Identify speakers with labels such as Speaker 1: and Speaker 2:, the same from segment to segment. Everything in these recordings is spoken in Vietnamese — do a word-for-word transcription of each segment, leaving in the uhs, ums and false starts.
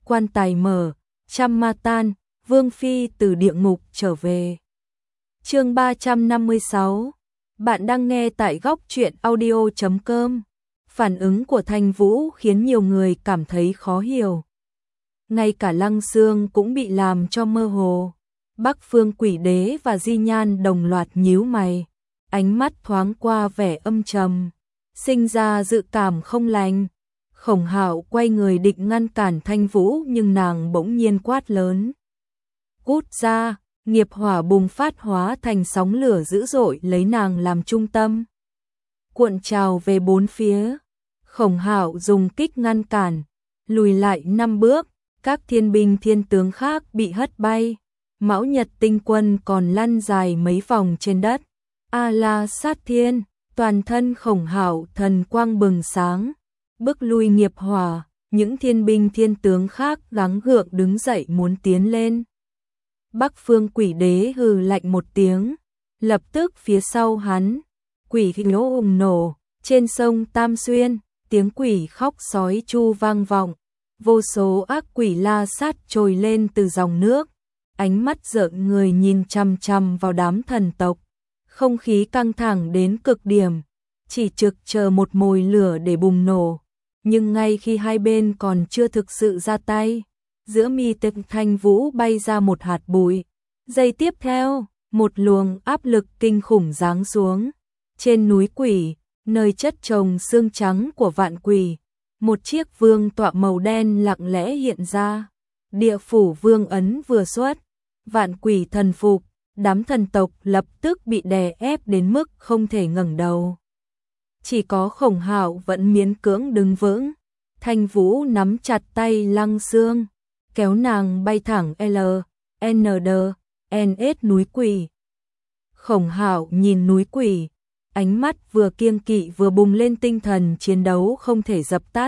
Speaker 1: quan tài mở, trăm ma tan, Vương Phi từ địa ngục trở về. Chương ba trăm năm mươi sáu. Bạn đang nghe tại góc truyện audio chấm com. Phản ứng của Thanh Vũ khiến nhiều người cảm thấy khó hiểu. Ngay cả Lăng Xương cũng bị làm cho mơ hồ. Bắc Phương Quỷ Đế và Di Nhan đồng loạt nhíu mày, ánh mắt thoáng qua vẻ âm trầm, sinh ra dự cảm không lành. Khổng Hạo quay người định ngăn cản Thanh Vũ nhưng nàng bỗng nhiên quát lớn. Cút ra, nghiệp hỏa bùng phát hóa thành sóng lửa dữ dội lấy nàng làm trung tâm. Cuộn trào về bốn phía, Khổng Hạo dùng kích ngăn cản, lùi lại năm bước, các thiên binh thiên tướng khác bị hất bay. Mão Nhật tinh quân còn lăn dài mấy vòng trên đất. A La Sát Thiên, toàn thân Khổng Hạo thần quang bừng sáng, bước lui nghiệp hỏa, những thiên binh thiên tướng khác gắng gượng đứng dậy muốn tiến lên. Bắc Phương Quỷ Đế hừ lạnh một tiếng, lập tức phía sau hắn, quỷ lỗ hùng nổ, trên sông Tam Xuyên, tiếng quỷ khóc sói chu vang vọng, vô số ác quỷ la sát trồi lên từ dòng nước, ánh mắt rợn người nhìn chằm chằm vào đám thần tộc, không khí căng thẳng đến cực điểm, chỉ trực chờ một mồi lửa để bùng nổ. Nhưng ngay khi hai bên còn chưa thực sự ra tay, giữa mi tâm Thanh Vũ bay ra một hạt bụi. Giây tiếp theo, một luồng áp lực kinh khủng giáng xuống. Trên núi quỷ, nơi chất chồng xương trắng của vạn quỷ, một chiếc vương tọa màu đen lặng lẽ hiện ra. Địa phủ vương ấn vừa xuất, vạn quỷ thần phục, đám thần tộc lập tức bị đè ép đến mức không thể ngẩng đầu. Chỉ có Khổng Hạo vẫn miễn cưỡng đứng vững. Thanh Vũ nắm chặt tay Lăng Xương, kéo nàng bay thẳng L, N D, N S núi quỷ. Khổng Hạo nhìn núi quỷ, ánh mắt vừa kiêng kỵ vừa bùng lên tinh thần chiến đấu không thể dập tắt.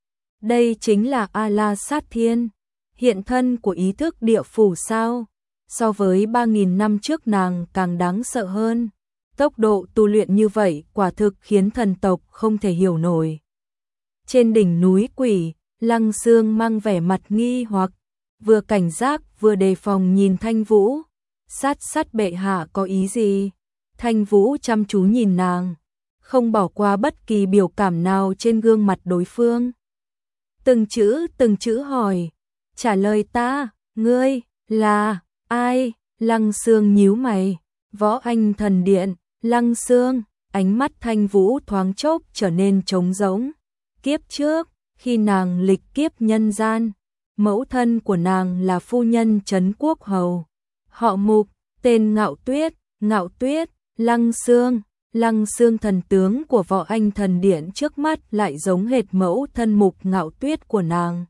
Speaker 1: Đây chính là A La Sát Thiên, hiện thân của ý thức địa phủ sao? So với ba nghìn năm trước nàng càng đáng sợ hơn. Tốc độ tu luyện như vậy quả thực khiến thần tộc không thể hiểu nổi. Trên đỉnh núi quỷ, Lăng Xương mang vẻ mặt nghi hoặc, vừa cảnh giác vừa đề phòng nhìn Thanh Vũ. Sát sát bệ hạ có ý gì? Thanh Vũ chăm chú nhìn nàng, không bỏ qua bất kỳ biểu cảm nào trên gương mặt đối phương. Từng chữ từng chữ hỏi, trả lời ta, ngươi, là, ai? Lăng Xương nhíu mày, Võ Anh Thần Điện. Lăng Xương, ánh mắt Thanh Vũ thoáng chốc trở nên trống rỗng. Kiếp trước, khi nàng lịch kiếp nhân gian, mẫu thân của nàng là phu nhân Trấn Quốc Hầu. Họ Mục, tên Ngạo Tuyết, Ngạo Tuyết, Lăng Xương. Lăng Xương thần tướng của Võ Anh Thần Điện trước mắt lại giống hệt mẫu thân Mục Ngạo Tuyết của nàng.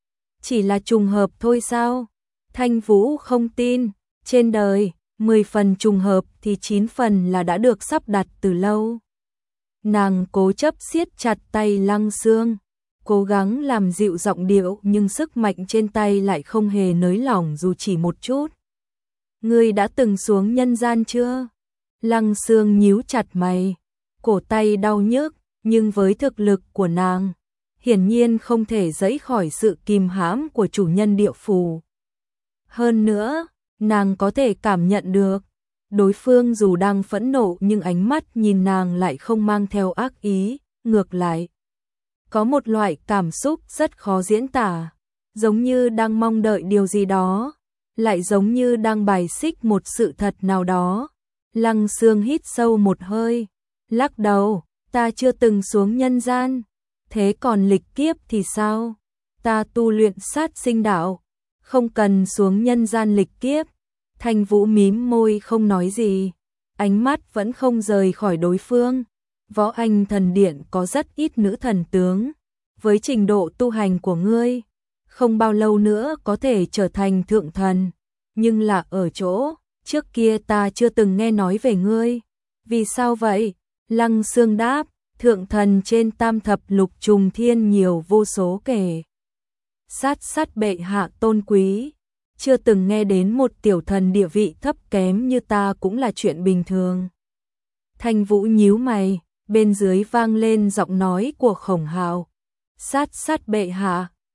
Speaker 1: Chỉ là trùng hợp thôi sao? Thanh Vũ không tin, trên đời mười phần trùng hợp thì chín phần là đã được sắp đặt từ lâu. Nàng cố chấp siết chặt tay Lăng Xương, cố gắng làm dịu giọng điệu nhưng sức mạnh trên tay lại không hề nới lỏng dù chỉ một chút. Ngươi đã từng xuống nhân gian chưa? Lăng Xương nhíu chặt mày, cổ tay đau nhức, nhưng với thực lực của nàng, hiển nhiên không thể giãy khỏi sự kìm hãm của chủ nhân địa phủ. Hơn nữa, nàng có thể cảm nhận được, đối phương dù đang phẫn nộ nhưng ánh mắt nhìn nàng lại không mang theo ác ý, ngược lại. Có một loại cảm xúc rất khó diễn tả, giống như đang mong đợi điều gì đó, lại giống như đang bài xích một sự thật nào đó. Lăng Xương hít sâu một hơi, lắc đầu, ta chưa từng xuống nhân gian, thế còn lịch kiếp thì sao? Ta tu luyện sát sinh đạo, không cần xuống nhân gian lịch kiếp. Thanh Vũ mím môi không nói gì, ánh mắt vẫn không rời khỏi đối phương. Võ Anh Thần Điện có rất ít nữ thần tướng, với trình độ tu hành của ngươi, không bao lâu nữa có thể trở thành thượng thần, nhưng là ở chỗ, trước kia ta chưa từng nghe nói về ngươi. Vì sao vậy? Lăng Xương đáp, thượng thần trên tam thập lục trùng thiên nhiều vô số kể. Sát sát bệ hạ tôn quý, chưa từng nghe đến một tiểu thần địa vị thấp kém như ta cũng là chuyện bình thường. Thanh Vũ nhíu mày, bên dưới vang lên giọng nói của Khổng Hạo. Sát sát bệ hạ,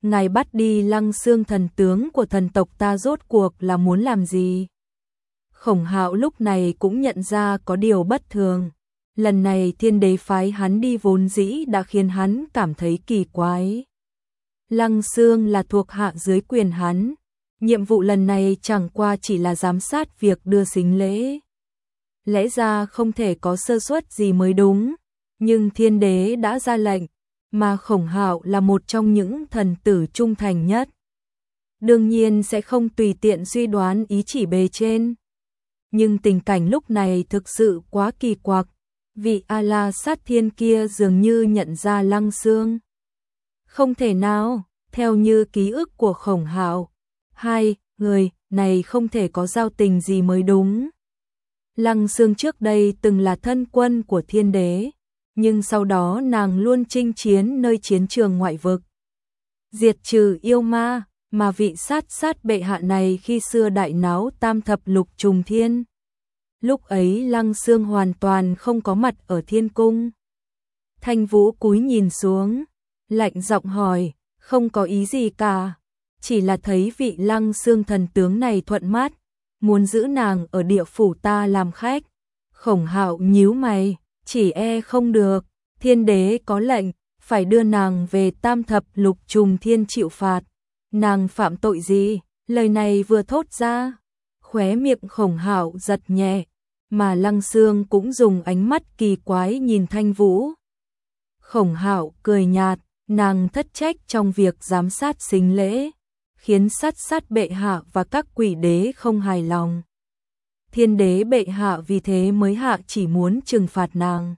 Speaker 1: ngài bắt đi Lăng Xương thần tướng của thần tộc ta rốt cuộc là muốn làm gì? Khổng Hạo lúc này cũng nhận ra có điều bất thường. Lần này thiên đế phái hắn đi vốn dĩ đã khiến hắn cảm thấy kỳ quái. Lăng Xương là thuộc hạ dưới quyền hắn. Nhiệm vụ lần này chẳng qua chỉ là giám sát việc đưa sính lễ. Lẽ ra không thể có sơ suất gì mới đúng. Nhưng thiên đế đã ra lệnh, mà Khổng Hạo là một trong những thần tử trung thành nhất. Đương nhiên sẽ không tùy tiện suy đoán ý chỉ bề trên. Nhưng tình cảnh lúc này thực sự quá kỳ quặc. Vị A-la sát thiên kia dường như nhận ra Lăng Xương. Không thể nào, theo như ký ức của Khổng Hạo, hai người này không thể có giao tình gì mới đúng. Lăng Xương trước đây từng là thân quân của thiên đế, nhưng sau đó nàng luôn chinh chiến nơi chiến trường ngoại vực, diệt trừ yêu ma, mà vị sát sát bệ hạ này khi xưa đại náo tam thập lục trùng thiên. Lúc ấy Lăng Xương hoàn toàn không có mặt ở thiên cung. Thanh Vũ cúi nhìn xuống, lạnh giọng hỏi, không có ý gì cả, chỉ là thấy vị Lăng Xương thần tướng này thuận mắt, muốn giữ nàng ở địa phủ ta làm khách. Khổng Hạo nhíu mày, chỉ e không được, thiên đế có lệnh, phải đưa nàng về tam thập lục trùng thiên chịu phạt. Nàng phạm tội gì? Lời này vừa thốt ra, khóe miệng Khổng Hạo giật nhẹ, mà Lăng Xương cũng dùng ánh mắt kỳ quái nhìn Thanh Vũ. Khổng Hạo cười nhạt, nàng thất trách trong việc giám sát sính lễ, khiến sát sát bệ hạ và các quỷ đế không hài lòng. Thiên đế bệ hạ vì thế mới hạ chỉ muốn trừng phạt nàng.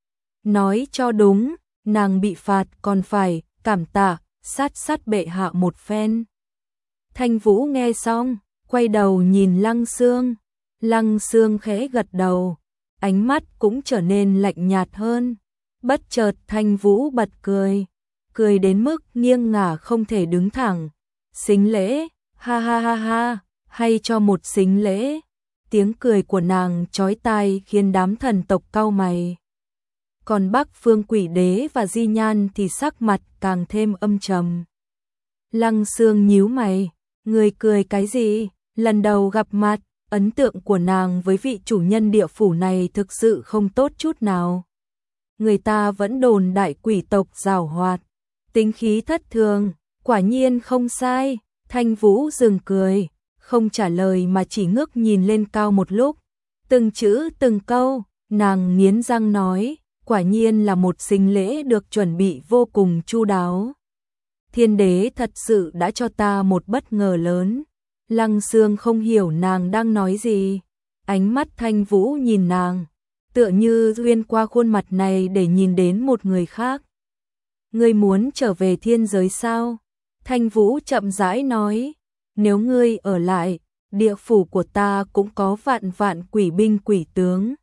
Speaker 1: Nói cho đúng, nàng bị phạt còn phải cảm tạ sát sát bệ hạ một phen. Thanh Vũ nghe xong, quay đầu nhìn Lăng Xương. Lăng Xương khẽ gật đầu, ánh mắt cũng trở nên lạnh nhạt hơn. Bất chợt Thanh Vũ bật cười, cười đến mức nghiêng ngả không thể đứng thẳng. Sính lễ, ha ha ha ha, hay cho một sính lễ. Tiếng cười của nàng chói tai khiến đám thần tộc cau mày. Còn Bắc Phương Quỷ Đế và Di Nhan thì sắc mặt càng thêm âm trầm. Lăng Xương nhíu mày, người cười cái gì? Lần đầu gặp mặt, ấn tượng của nàng với vị chủ nhân địa phủ này thực sự không tốt chút nào. Người ta vẫn đồn đại quỷ tộc giàu hoạt, tính khí thất thường, quả nhiên không sai. Thanh Vũ dừng cười, không trả lời mà chỉ ngước nhìn lên cao một lúc. Từng chữ từng câu, nàng nghiến răng nói, quả nhiên là một sính lễ được chuẩn bị vô cùng chu đáo. Thiên đế thật sự đã cho ta một bất ngờ lớn. Lăng Xương không hiểu nàng đang nói gì. Ánh mắt Thanh Vũ nhìn nàng, tựa như xuyên qua khuôn mặt này để nhìn đến một người khác. Ngươi muốn trở về thiên giới sao? Thanh Vũ chậm rãi nói, nếu ngươi ở lại, địa phủ của ta cũng có vạn vạn quỷ binh quỷ tướng.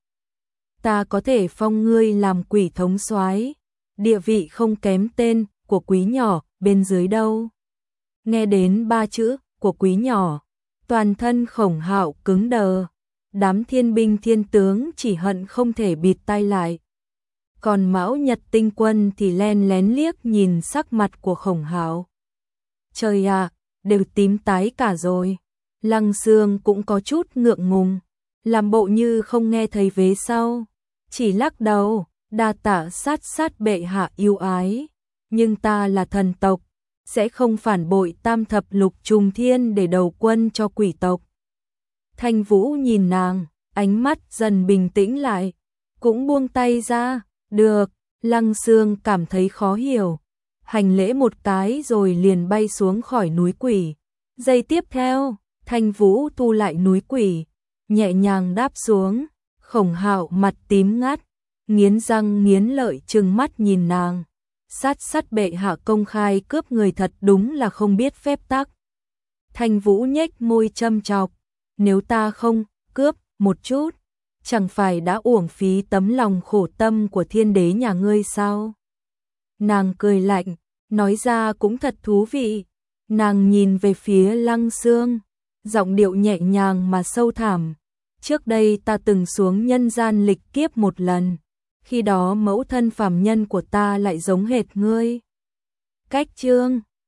Speaker 1: Ta có thể phong ngươi làm quỷ thống soái, địa vị không kém tên của quý nhỏ bên dưới đâu. Nghe đến ba chữ của quý nhỏ, toàn thân Khổng Hạo cứng đờ, đám thiên binh thiên tướng chỉ hận không thể bịt tai lại. Còn Mão Nhật Tinh Quân thì len lén liếc nhìn sắc mặt của Khổng Hạo. Trời ạ, à, đều tím tái cả rồi. Lăng Xương cũng có chút ngượng ngùng, làm bộ như không nghe thấy vế sau, chỉ lắc đầu, đa tạ sát sát bệ hạ yêu ái, nhưng ta là thần tộc, sẽ không phản bội tam thập lục trùng thiên để đầu quân cho quỷ tộc. Thanh Vũ nhìn nàng, ánh mắt dần bình tĩnh lại, cũng buông tay ra, được. Lăng Xương cảm thấy khó hiểu, hành lễ một cái rồi liền bay xuống khỏi núi quỷ. Giây tiếp theo, Thanh Vũ thu lại núi quỷ, nhẹ nhàng đáp xuống. Khổng Hạo mặt tím ngắt, nghiến răng nghiến lợi trừng mắt nhìn nàng. Sát sát bệ hạ công khai cướp người thật đúng là không biết phép tắc. Thanh Vũ nhếch môi châm chọc, nếu ta không cướp một chút, chẳng phải đã uổng phí tấm lòng khổ tâm của thiên đế nhà ngươi sao? Nàng cười lạnh, nói ra cũng thật thú vị. Nàng nhìn về phía Lăng Xương, giọng điệu nhẹ nhàng mà sâu thẳm. Trước đây ta từng xuống nhân gian lịch kiếp một lần, khi đó mẫu thân phàm nhân của ta lại giống hệt ngươi. Cách chương